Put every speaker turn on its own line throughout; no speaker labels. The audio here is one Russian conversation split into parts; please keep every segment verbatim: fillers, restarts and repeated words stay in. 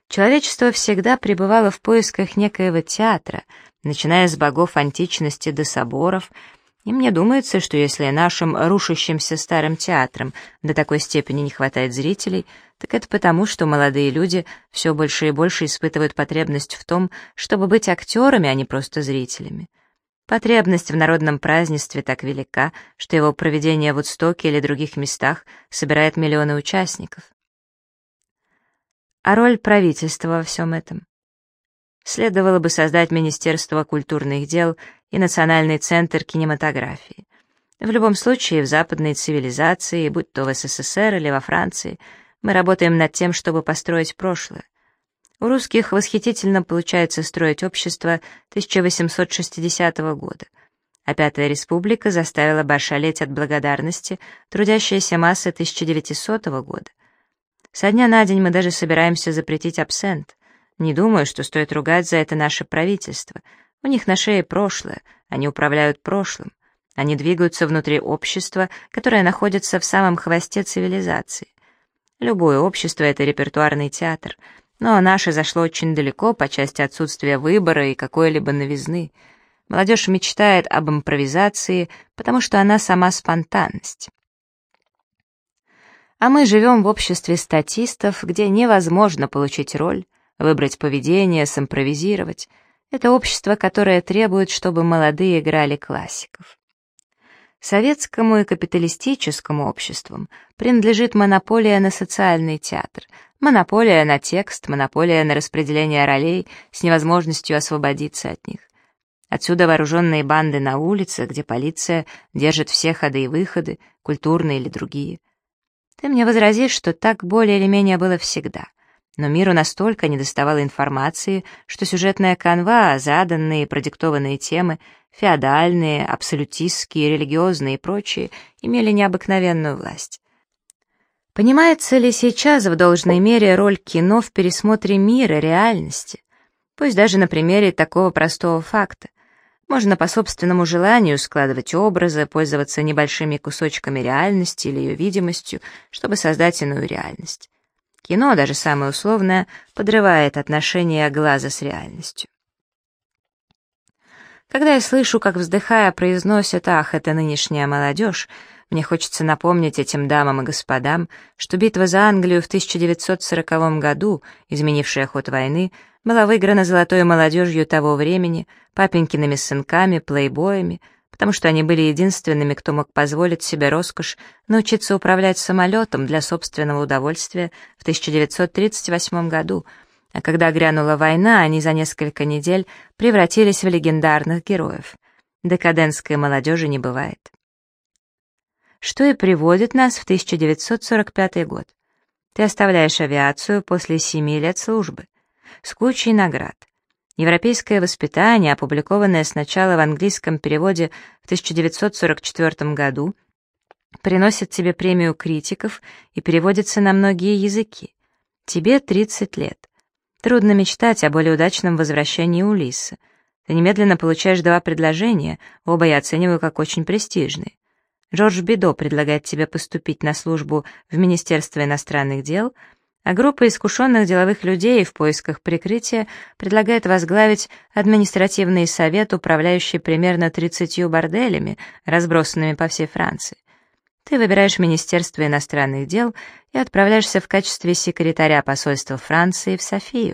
Человечество всегда пребывало в поисках некоего театра, начиная с богов античности до соборов, и мне думается, что если нашим рушащимся старым театрам до такой степени не хватает зрителей, так это потому, что молодые люди все больше и больше испытывают потребность в том, чтобы быть актерами, а не просто зрителями. Потребность в народном празднестве так велика, что его проведение в Вудстоке или других местах собирает миллионы участников. А роль правительства во всем этом? Следовало бы создать Министерство культурных дел и Национальный центр кинематографии. В любом случае, в западной цивилизации, будь то в СССР или во Франции, мы работаем над тем, чтобы построить прошлое. У русских восхитительно получается строить общество тысяча восемьсот шестидесятого года, а Пятая Республика заставила бы ошалеть от благодарности трудящиеся массы тысяча девятисотого года. Со дня на день мы даже собираемся запретить абсент. Не думаю, что стоит ругать за это наше правительство. У них на шее прошлое, они управляют прошлым. Они двигаются внутри общества, которое находится в самом хвосте цивилизации. Любое общество — это репертуарный театр, но наше зашло очень далеко по части отсутствия выбора и какой-либо новизны. Молодежь мечтает об импровизации, потому что она сама спонтанность. А мы живем в обществе статистов, где невозможно получить роль, выбрать поведение, симпровизировать. Это общество, которое требует, чтобы молодые играли классиков. Советскому и капиталистическому обществам принадлежит монополия на социальный театр, монополия на текст, монополия на распределение ролей с невозможностью освободиться от них. Отсюда вооруженные банды на улице, где полиция держит все ходы и выходы, культурные или другие. Ты мне возразишь, что так более или менее было всегда. Но миру настолько недоставало информации, что сюжетная канва, заданные и продиктованные темы, феодальные, абсолютистские, религиозные и прочие, имели необыкновенную власть. Понимается ли сейчас в должной мере роль кино в пересмотре мира, реальности? Пусть даже на примере такого простого факта. Можно по собственному желанию складывать образы, пользоваться небольшими кусочками реальности или ее видимостью, чтобы создать иную реальность. Кино, даже самое условное, подрывает отношения глаза с реальностью. Когда я слышу, как, вздыхая, произносят «Ах, это нынешняя молодежь», мне хочется напомнить этим дамам и господам, что битва за Англию в тысяча девятьсот сороковом году, изменившая ход войны, была выиграна золотой молодежью того времени, папенькиными сынками, плейбоями, потому что они были единственными, кто мог позволить себе роскошь научиться управлять самолетом для собственного удовольствия в тысяча девятьсот тридцать восьмом году, а когда грянула война, они за несколько недель превратились в легендарных героев. Декадентской молодежи не бывает. Что и приводит нас в тысяча девятьсот сорок пятый год. Ты оставляешь авиацию после семи лет службы, с кучей наград. Европейское воспитание, опубликованное сначала в английском переводе в тысяча девятьсот сорок четвёртом году, приносит тебе премию критиков и переводится на многие языки. Тебе тридцать лет. Трудно мечтать о более удачном возвращении Улисса. Ты немедленно получаешь два предложения, оба я оцениваю как очень престижные. Жорж Бидо предлагает тебе поступить на службу в Министерство иностранных дел, а группа искушенных деловых людей в поисках прикрытия предлагает возглавить административный совет, управляющий примерно тридцатью борделями, разбросанными по всей Франции. Ты выбираешь Министерство иностранных дел и отправляешься в качестве секретаря посольства Франции в Софию.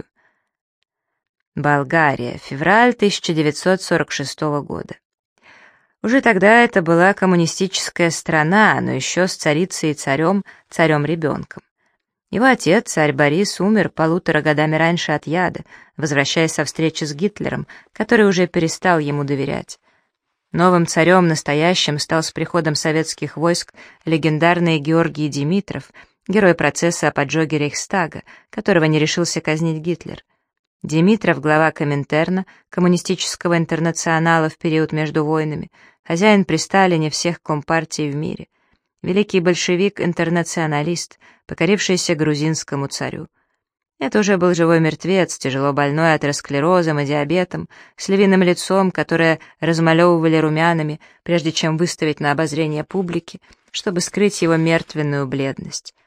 Болгария, февраль тысяча девятьсот сорок шестого года. Уже тогда это была коммунистическая страна, но еще с царицей и царем, царем-ребенком. Его отец, царь Борис, умер полутора годами раньше от яда, возвращаясь со встречи с Гитлером, который уже перестал ему доверять. Новым царем настоящим стал с приходом советских войск легендарный Георгий Димитров, герой процесса о поджоге Рейхстага, которого не решился казнить Гитлер. Димитров, глава Коминтерна, коммунистического интернационала в период между войнами, хозяин при Сталине всех компартий в мире, великий большевик-интернационалист, покорившийся грузинскому царю. Это уже был живой мертвец, тяжело больной атеросклерозом и диабетом, с львиным лицом, которое размалевывали румянами, прежде чем выставить на обозрение публики, чтобы скрыть его мертвенную бледность.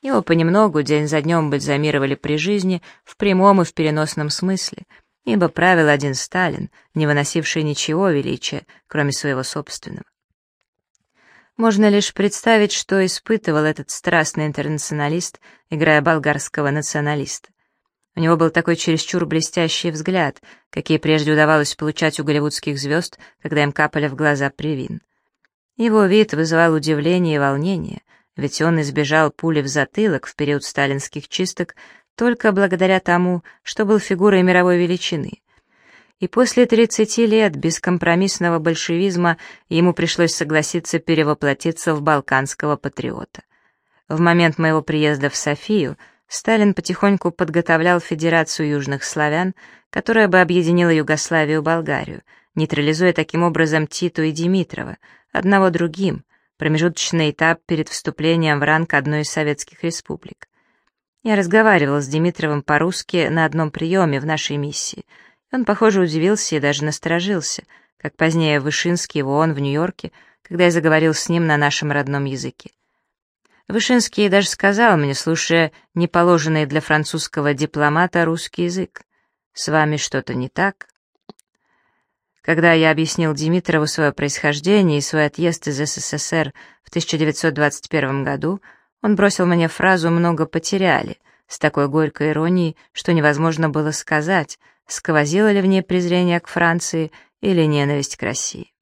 Его понемногу, день за днем бальзамировали при жизни, в прямом и в переносном смысле, ибо правил один Сталин, не выносивший ничего величия, кроме своего собственного. Можно лишь представить, что испытывал этот страстный интернационалист, играя болгарского националиста. У него был такой чересчур блестящий взгляд, какие прежде удавалось получать у голливудских звезд, когда им капали в глаза привин. Его вид вызывал удивление и волнение, ведь он избежал пули в затылок в период сталинских чисток только благодаря тому, что был фигурой мировой величины. И после тридцати лет бескомпромиссного большевизма ему пришлось согласиться перевоплотиться в балканского патриота. В момент моего приезда в Софию Сталин потихоньку подготовлял Федерацию южных славян, которая бы объединила Югославию и Болгарию, нейтрализуя таким образом Титу и Димитрова, одного другим, промежуточный этап перед вступлением в ранг одной из советских республик. Я разговаривал с Димитровым по-русски на одном приеме в нашей миссии. Он, похоже, удивился и даже насторожился, как позднее Вышинский в ООН в Нью-Йорке, когда я заговорил с ним на нашем родном языке. Вышинский даже сказал мне, слушая неположенный для французского дипломата русский язык: «С вами что-то не так?» Когда я объяснил Димитрову свое происхождение и свой отъезд из СССР в тысяча девятьсот двадцать первом году, он бросил мне фразу «много потеряли», с такой горькой иронией, что невозможно было сказать, сквозило ли в ней презрение к Франции или ненависть к России.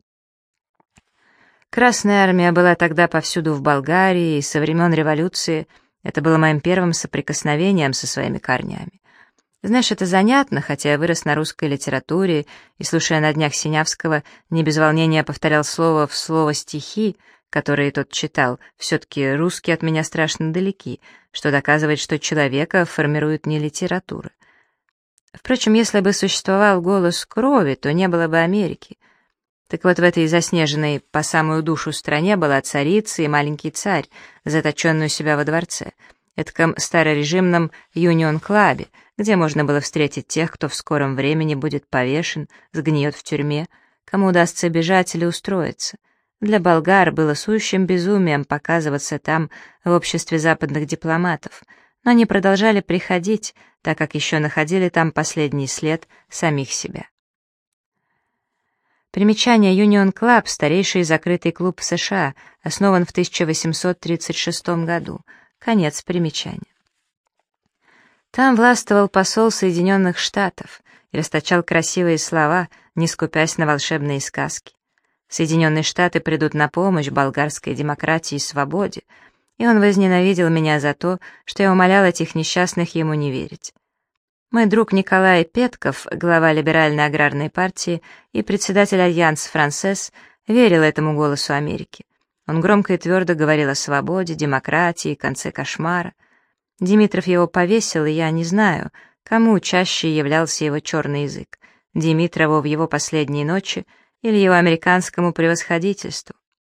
Красная армия была тогда повсюду в Болгарии, и со времен революции это было моим первым соприкосновением со своими корнями. Знаешь, это занятно, хотя я вырос на русской литературе и, слушая на днях Синявского, не без волнения повторял слово в слово стихи, которые тот читал, все-таки русские от меня страшно далеки, что доказывает, что человека формирует не литература. Впрочем, если бы существовал голос крови, то не было бы Америки. Так вот, в этой заснеженной по самую душу стране была царица и маленький царь, заточенный у себя во дворце, этком старорежимном Юнион-клабе, где можно было встретить тех, кто в скором времени будет повешен, сгниет в тюрьме, кому удастся бежать или устроиться. Для болгар было сущим безумием показываться там в обществе западных дипломатов, но они продолжали приходить, так как еще находили там последний след самих себя. Примечание: Union Club — старейший закрытый клуб в США, основан в тысяча восемьсот тридцать шестом году. Конец примечания. Там властвовал посол Соединенных Штатов и расточал красивые слова, не скупясь на волшебные сказки. Соединенные Штаты придут на помощь болгарской демократии и свободе, и он возненавидел меня за то, что я умолял этих несчастных ему не верить. Мой друг Николай Петков, глава либеральной аграрной партии и председатель Альянс Франсес, верил этому голосу Америки. Он громко и твердо говорил о свободе, демократии, конце кошмара. Димитров его повесил, и я не знаю, кому чаще являлся его черный язык — Димитрову в его последние ночи или его американскому превосходительству.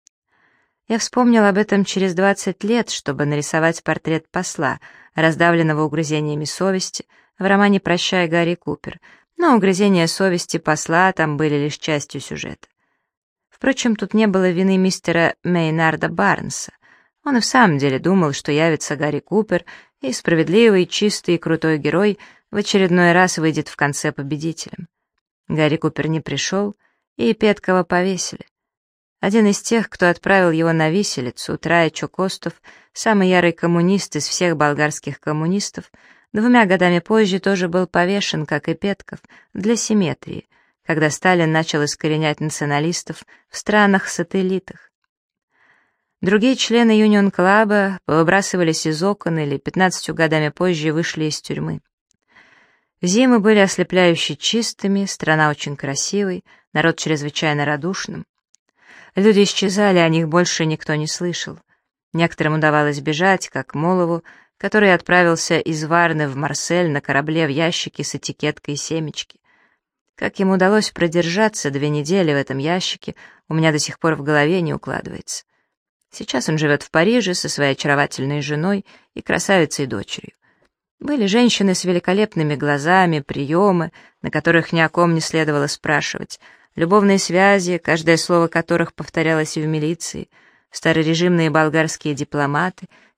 Я вспомнил об этом через двадцать лет, чтобы нарисовать портрет посла, раздавленного угрызениями совести, в романе «Прощай, Гарри Купер», но угрызения совести посла там были лишь частью сюжета. Впрочем, тут не было вины мистера Мейнарда Барнса. Он и в самом деле думал, что явится Гарри Купер, и справедливый, чистый и крутой герой в очередной раз выйдет в конце победителем. Гарри Купер не пришел, и Петкова повесили. Один из тех, кто отправил его на виселицу, Трая Чокостов, самый ярый коммунист из всех болгарских коммунистов, двумя годами позже тоже был повешен, как и Петков, для симметрии, когда Сталин начал искоренять националистов в странах-сателлитах. Другие члены Юнион-клаба повыбрасывались из окон или пятнадцатью годами позже вышли из тюрьмы. Зимы были ослепляюще чистыми, страна очень красивой, народ чрезвычайно радушным. Люди исчезали, о них больше никто не слышал. Некоторым удавалось бежать, как Молову, который отправился из Варны в Марсель на корабле в ящике с этикеткой семечки. Как ему удалось продержаться две недели в этом ящике, у меня до сих пор в голове не укладывается. Сейчас он живет в Париже со своей очаровательной женой и красавицей дочерью. Были женщины с великолепными глазами, приемы, на которых ни о ком не следовало спрашивать, любовные связи, каждое слово которых повторялось и в милиции, старорежимные болгарские дипломаты,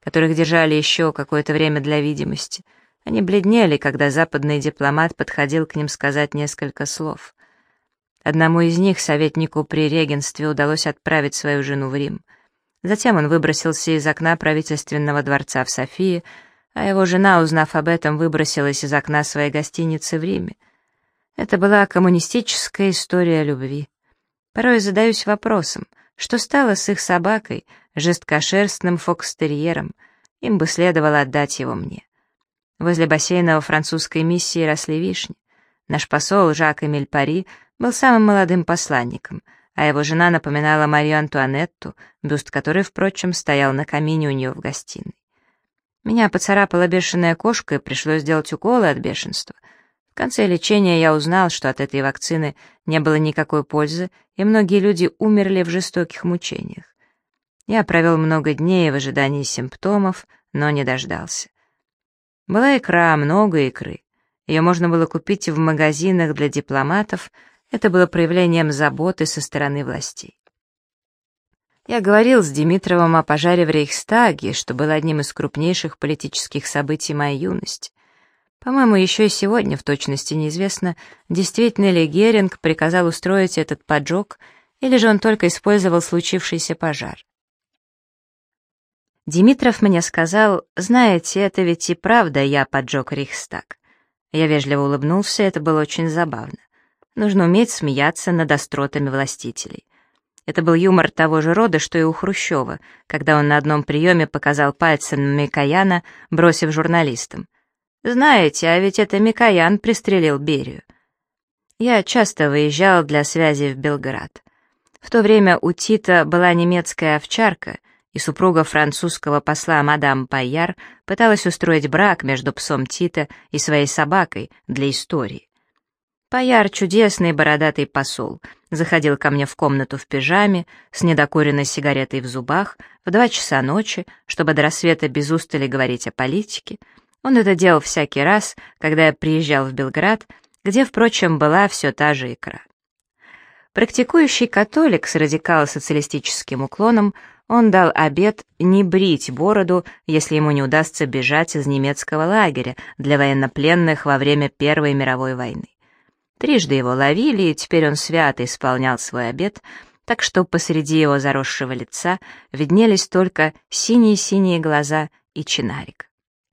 которых держали еще какое-то время для видимости. Они бледнели, когда западный дипломат подходил к ним сказать несколько слов. Одному из них, советнику при регенстве, удалось отправить свою жену в Рим. Затем он выбросился из окна правительственного дворца в Софии, а его жена, узнав об этом, выбросилась из окна своей гостиницы в Риме. Это была коммунистическая история любви. Порой задаюсь вопросом, что стало с их собакой, жесткошерстным фокстерьером, им бы следовало отдать его мне. Возле бассейна во французской миссии росли вишни. Наш посол Жак-Эмиль Пари был самым молодым посланником, а его жена напоминала Марию Антуанетту, бюст которой, впрочем, стоял на камине у нее в гостиной. Меня поцарапала бешеная кошка, и пришлось делать уколы от бешенства. В конце лечения я узнал, что от этой вакцины не было никакой пользы, и многие люди умерли в жестоких мучениях. Я провел много дней в ожидании симптомов, но не дождался. Была икра, много икры. Ее можно было купить в магазинах для дипломатов, это было проявлением заботы со стороны властей. Я говорил с Димитровым о пожаре в Рейхстаге, что было одним из крупнейших политических событий моей юности. По-моему, еще и сегодня в точности неизвестно, действительно ли Геринг приказал устроить этот поджог, или же он только использовал случившийся пожар. Димитров мне сказал: «Знаете, это ведь и правда я поджег Рейхстаг». Я вежливо улыбнулся, это было очень забавно. Нужно уметь смеяться над остротами властителей. Это был юмор того же рода, что и у Хрущева, когда он на одном приеме показал пальцем на Микояна, бросив журналистам: «Знаете, а ведь это Микоян пристрелил Берию». Я часто выезжал для связи в Белград. В то время у Тита была немецкая овчарка, и супруга французского посла мадам Пайяр пыталась устроить брак между псом Тита и своей собакой для истории. Пайяр, чудесный бородатый посол, заходил ко мне в комнату в пижаме, с недокуренной сигаретой в зубах, в два часа ночи, чтобы до рассвета без устали говорить о политике. Он это делал всякий раз, когда я приезжал в Белград, где, впрочем, была все та же икра. Практикующий католик с радикал-социалистическим уклоном, он дал обет не брить бороду, если ему не удастся бежать из немецкого лагеря для военнопленных во время Первой мировой войны. Трижды его ловили, и теперь он свято исполнял свой обет, так что посреди его заросшего лица виднелись только синие-синие глаза и чинарик.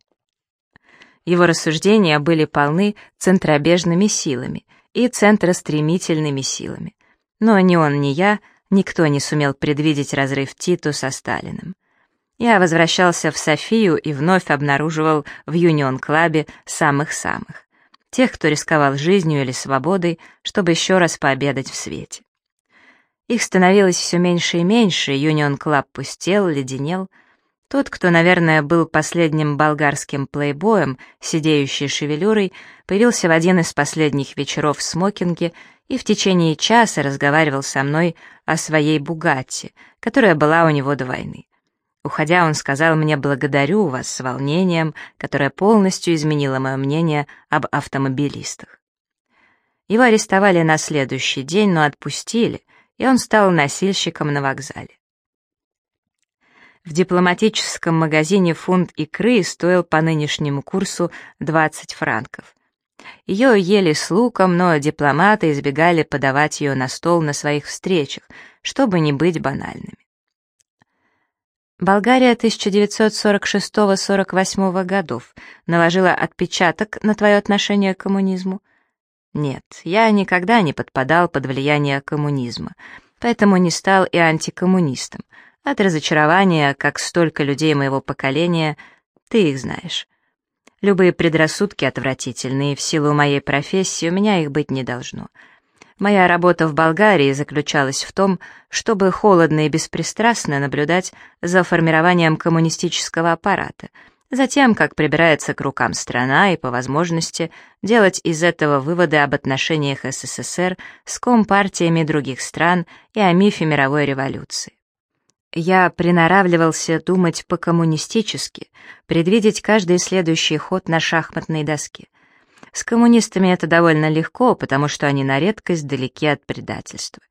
Его рассуждения были полны центробежными силами и центростремительными силами. Но ни он, ни я, никто не сумел предвидеть разрыв Титу со Сталиным. Я возвращался в Софию и вновь обнаруживал в Юнион-клабе самых-самых. Тех, кто рисковал жизнью или свободой, чтобы еще раз пообедать в свете. Их становилось все меньше и меньше, Юнион-клаб пустел, леденел. Тот, кто, наверное, был последним болгарским плейбоем, сидеющей шевелюрой, появился в один из последних вечеров в смокинге и в течение часа разговаривал со мной о своей «Бугатти», которая была у него до войны. Уходя, он сказал мне: «Благодарю вас», с волнением, которое полностью изменило мое мнение об автомобилистах. Его арестовали на следующий день, но отпустили, и он стал носильщиком на вокзале. В дипломатическом магазине фунт икры стоил по нынешнему курсу двадцать франков. Ее ели с луком, но дипломаты избегали подавать ее на стол на своих встречах, чтобы не быть банальными. Болгария тысяча девятьсот сорок шестого — сорок восьмого годов наложила отпечаток на твое отношение к коммунизму? Нет, я никогда не подпадал под влияние коммунизма, поэтому не стал и антикоммунистом. От разочарования, как столько людей моего поколения, ты их знаешь. Любые предрассудки отвратительны, и в силу моей профессии у меня их быть не должно. Моя работа в Болгарии заключалась в том, чтобы холодно и беспристрастно наблюдать за формированием коммунистического аппарата, затем, как прибирается к рукам страна, и, по возможности, делать из этого выводы об отношениях СССР с компартиями других стран и о мифе мировой революции. Я приноравливался думать по-коммунистически, предвидеть каждый следующий ход на шахматной доске. С коммунистами это довольно легко, потому что они на редкость далеки от предательства.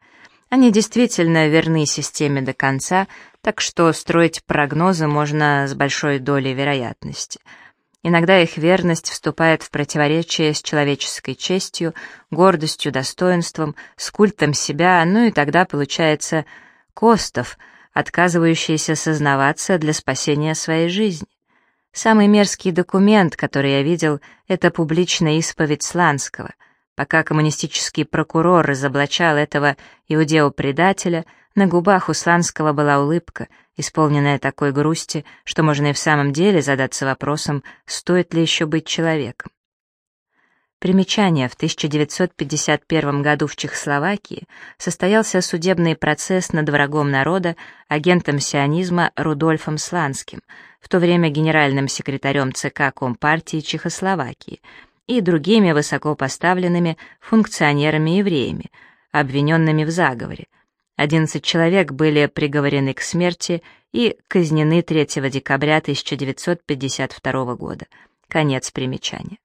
Они действительно верны системе до конца, так что строить прогнозы можно с большой долей вероятности. Иногда их верность вступает в противоречие с человеческой честью, гордостью, достоинством, с культом себя, ну и тогда получается Костов, отказывающийся сознаваться для спасения своей жизни. Самый мерзкий документ, который я видел, это публичная исповедь Сланского. Пока коммунистический прокурор разоблачал этого иудео-предателя, на губах у Сланского была улыбка, исполненная такой грусти, что можно и в самом деле задаться вопросом, стоит ли еще быть человеком. Примечание. В тысяча девятьсот пятьдесят первом году в Чехословакии состоялся судебный процесс над врагом народа, агентом сионизма Рудольфом Сланским, в то время генеральным секретарем ЦК Компартии Чехословакии, и другими высокопоставленными функционерами-евреями, обвиненными в заговоре. одиннадцать человек были приговорены к смерти и казнены третьего декабря тысяча девятьсот пятьдесят второго года. Конец примечания.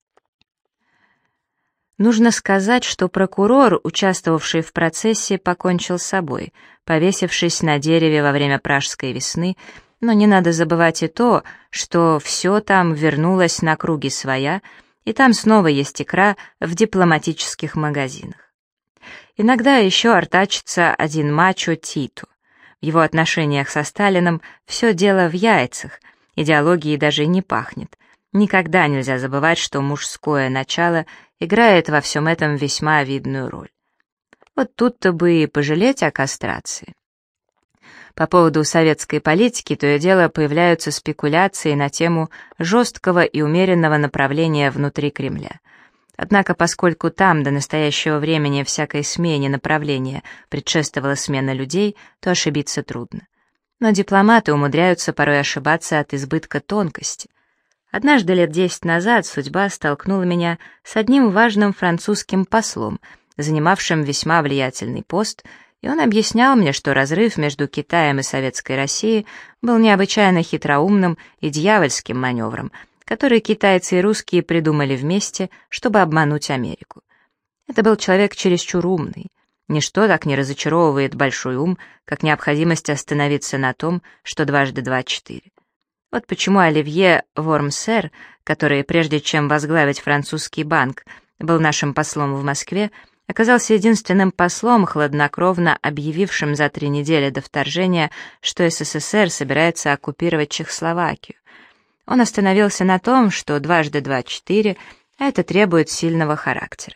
Нужно сказать, что прокурор, участвовавший в процессе, покончил с собой, повесившись на дереве во время Пражской весны, но не надо забывать и то, что все там вернулось на круги своя, и там снова есть икра в дипломатических магазинах. Иногда еще артачится один мачо Титу. В его отношениях со Сталином все дело в яйцах, идеологии даже и не пахнет. Никогда нельзя забывать, что мужское начало играет во всем этом весьма видную роль. Вот тут-то бы и пожалеть о кастрации. По поводу советской политики то и дело появляются спекуляции на тему жесткого и умеренного направления внутри Кремля. Однако, поскольку там до настоящего времени всякой смене направления предшествовала смена людей, то ошибиться трудно. Но дипломаты умудряются порой ошибаться от избытка тонкости. Однажды лет десять назад судьба столкнула меня с одним важным французским послом, занимавшим весьма влиятельный пост, и он объяснял мне, что разрыв между Китаем и Советской Россией был необычайно хитроумным и дьявольским маневром, который китайцы и русские придумали вместе, чтобы обмануть Америку. Это был человек чересчур умный. Ничто так не разочаровывает большой ум, как необходимость остановиться на том, что дважды два — четыре. Вот почему Оливье Вормсер, который, прежде чем возглавить французский банк, был нашим послом в Москве, оказался единственным послом, хладнокровно объявившим за три недели до вторжения, что СССР собирается оккупировать Чехословакию. Он остановился на том, что дважды два — четыре, а это требует сильного характера.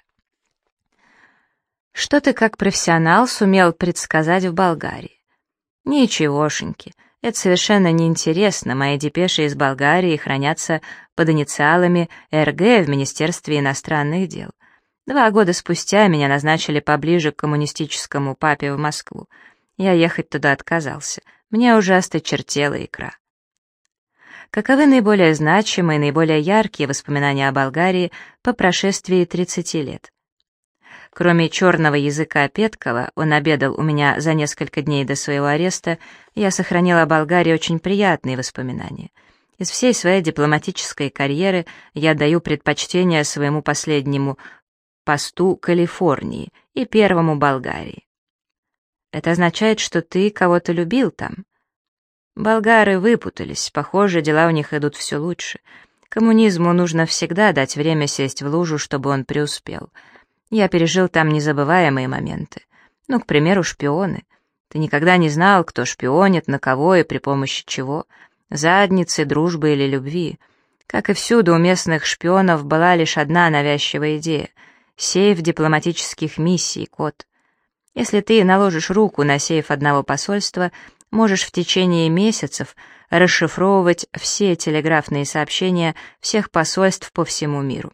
Что ты как профессионал сумел предсказать в Болгарии? Ничегошеньки. Это совершенно неинтересно, мои депеши из Болгарии хранятся под инициалами эр гэ в Министерстве иностранных дел. Два года спустя меня назначили поближе к коммунистическому папе в Москву. Я ехать туда отказался, мне уже осточертела икра. Каковы наиболее значимые, наиболее яркие воспоминания о Болгарии по прошествии тридцати лет? Кроме черного языка Петкова, он обедал у меня за несколько дней до своего ареста, я сохранила о Болгарии очень приятные воспоминания. Из всей своей дипломатической карьеры я даю предпочтение своему последнему посту Калифорнии и первому Болгарии. Это означает, что ты кого-то любил там? Болгары выпутались, похоже, дела у них идут все лучше. Коммунизму нужно всегда дать время сесть в лужу, чтобы он преуспел. Я пережил там незабываемые моменты. Ну, к примеру, шпионы. Ты никогда не знал, кто шпионит, на кого и при помощи чего. Задницы, дружбы или любви. Как и всюду, у местных шпионов была лишь одна навязчивая идея — сейф дипломатических миссий, код. Если ты наложишь руку на сейф одного посольства, можешь в течение месяцев расшифровывать все телеграфные сообщения всех посольств по всему миру.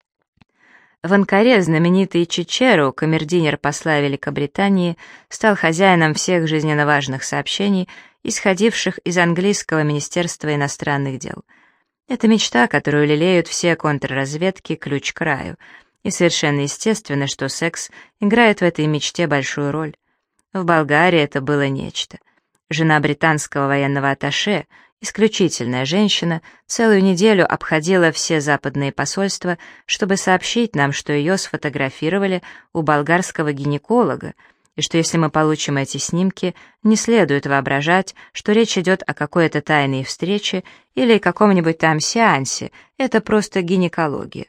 В Анкаре знаменитый Чичеро, камердинер посла Великобритании, стал хозяином всех жизненно важных сообщений, исходивших из английского Министерства иностранных дел. Это мечта, которую лелеют все контрразведки, ключ к раю. И совершенно естественно, что секс играет в этой мечте большую роль. В Болгарии это было нечто. Жена британского военного атташе, исключительная женщина, целую неделю обходила все западные посольства, чтобы сообщить нам, что ее сфотографировали у болгарского гинеколога, и что если мы получим эти снимки, не следует воображать, что речь идет о какой-то тайной встрече или каком-нибудь там сеансе, это просто гинекология.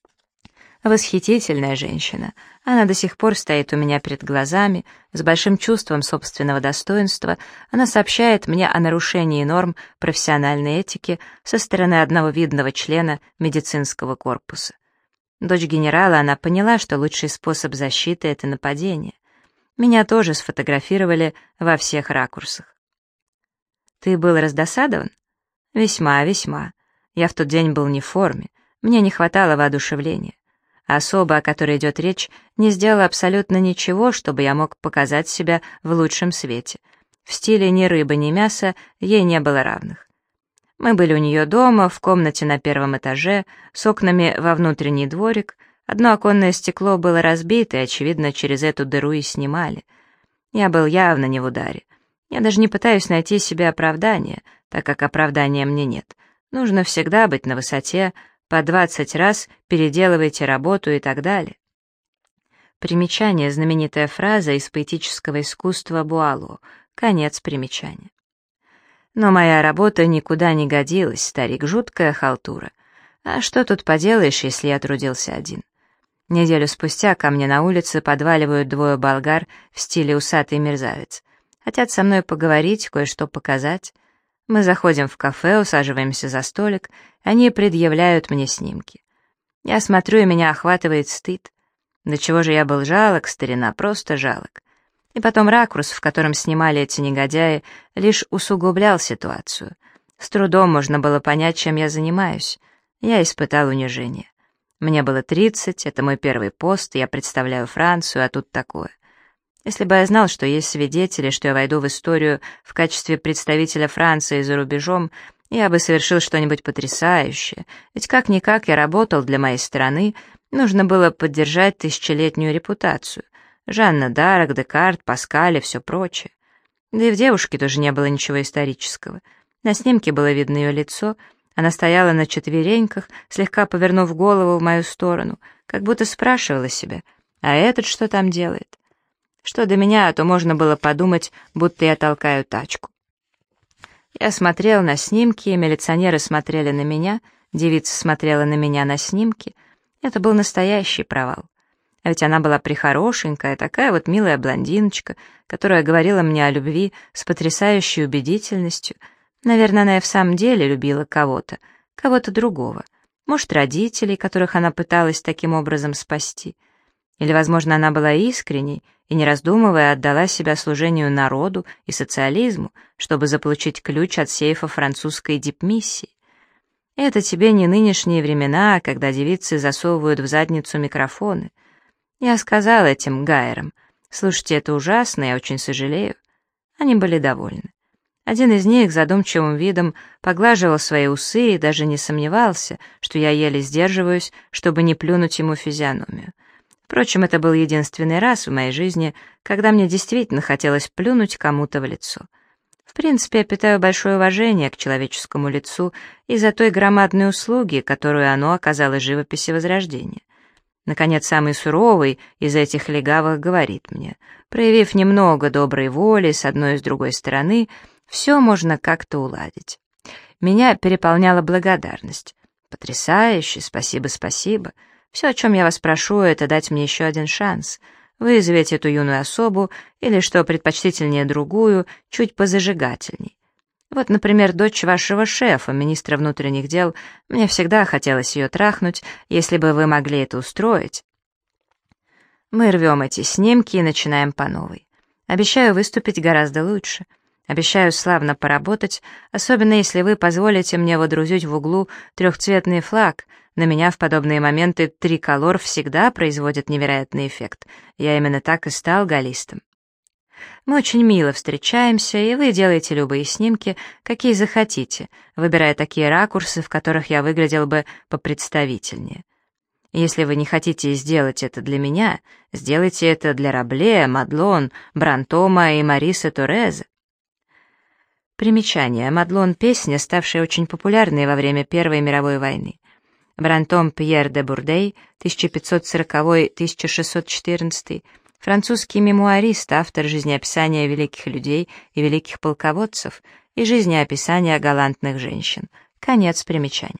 Восхитительная женщина. Она до сих пор стоит у меня перед глазами, с большим чувством собственного достоинства. Она сообщает мне о нарушении норм профессиональной этики со стороны одного видного члена медицинского корпуса. Дочь генерала, она поняла, что лучший способ защиты — это нападение. Меня тоже сфотографировали во всех ракурсах. «Ты был раздосадован?» «Весьма, весьма. Я в тот день был не в форме. Мне не хватало воодушевления. Особа, о которой идет речь, не сделала абсолютно ничего, чтобы я мог показать себя в лучшем свете. В стиле ни рыбы, ни мяса ей не было равных. Мы были у нее дома, в комнате на первом этаже, с окнами во внутренний дворик. Одно оконное стекло было разбито, и, очевидно, через эту дыру и снимали. Я был явно не в ударе. Я даже не пытаюсь найти себе оправдания, так как оправдания мне нет. Нужно всегда быть на высоте, по двадцать раз переделывайте работу и так далее. Примечание — знаменитая фраза из поэтического искусства Буало. Конец примечания. Но моя работа никуда не годилась, старик, жуткая халтура. А что тут поделаешь, если я трудился один? Неделю спустя ко мне на улице подваливают двое болгар в стиле усатый мерзавец. Хотят со мной поговорить, кое-что показать. Мы заходим в кафе, усаживаемся за столик, они предъявляют мне снимки. Я смотрю, и меня охватывает стыд. До чего же я был жалок, старина, просто жалок. И потом ракурс, в котором снимали эти негодяи, лишь усугублял ситуацию. С трудом можно было понять, чем я занимаюсь. Я испытал унижение. Мне было тридцать, это мой первый пост, я представляю Францию, а тут такое. Если бы я знал, что есть свидетели, что я войду в историю в качестве представителя Франции за рубежом, я бы совершил что-нибудь потрясающее, ведь как-никак я работал для моей страны, нужно было поддержать тысячелетнюю репутацию. Жанна д'Арк, Декарт, Паскаль и все прочее. Да и в девушке тоже не было ничего исторического. На снимке было видно ее лицо, она стояла на четвереньках, слегка повернув голову в мою сторону, как будто спрашивала себя, а этот что там делает? Что до меня, то можно было подумать, будто я толкаю тачку. Я смотрел на снимки, милиционеры смотрели на меня, девица смотрела на меня на снимки. Это был настоящий провал. А ведь она была прихорошенькая, такая вот милая блондиночка, которая говорила мне о любви с потрясающей убедительностью. Наверное, она и в самом деле любила кого-то, кого-то другого. Может, родителей, которых она пыталась таким образом спасти. Или, возможно, она была искренней и, не раздумывая, отдала себя служению народу и социализму, чтобы заполучить ключ от сейфа французской дипмиссии. Это тебе не нынешние времена, когда девицы засовывают в задницу микрофоны. Я сказал этим гайерам: «Слушайте, это ужасно, я очень сожалею». Они были довольны. Один из них задумчивым видом поглаживал свои усы и даже не сомневался, что я еле сдерживаюсь, чтобы не плюнуть ему в физиономию. Впрочем, это был единственный раз в моей жизни, когда мне действительно хотелось плюнуть кому-то в лицо. В принципе, я питаю большое уважение к человеческому лицу из-за той громадной услуги, которую оно оказало живописи Возрождения. Наконец, самый суровый из этих легавых говорит мне: проявив немного доброй воли с одной и с другой стороны, все можно как-то уладить. Меня переполняла благодарность. Потрясающе, спасибо, спасибо. Все, о чем я вас прошу, это дать мне еще один шанс. Вызовите эту юную особу, или, что предпочтительнее, другую, чуть позажигательней. Вот, например, дочь вашего шефа, министра внутренних дел. Мне всегда хотелось ее трахнуть, если бы вы могли это устроить. Мы рвем эти снимки и начинаем по новой. Обещаю выступить гораздо лучше. Обещаю славно поработать, особенно если вы позволите мне водрузить в углу трехцветный флаг. На меня в подобные моменты триколор всегда производит невероятный эффект. Я именно так и стал галлистом. Мы очень мило встречаемся, и вы делаете любые снимки, какие захотите, выбирая такие ракурсы, в которых я выглядел бы попредставительнее. Если вы не хотите сделать это для меня, сделайте это для Рабле, Мадлон, Брантома и Мариса Тореза. Примечание. Мадлон — песня, ставшая очень популярной во время Первой мировой войны. Брантом Пьер де Бурдей, тысяча пятьсот сороковой — тысяча шестьсот четырнадцатый, Французский мемуарист, автор жизнеописания великих людей и великих полководцев и жизнеописания галантных женщин. Конец примечания.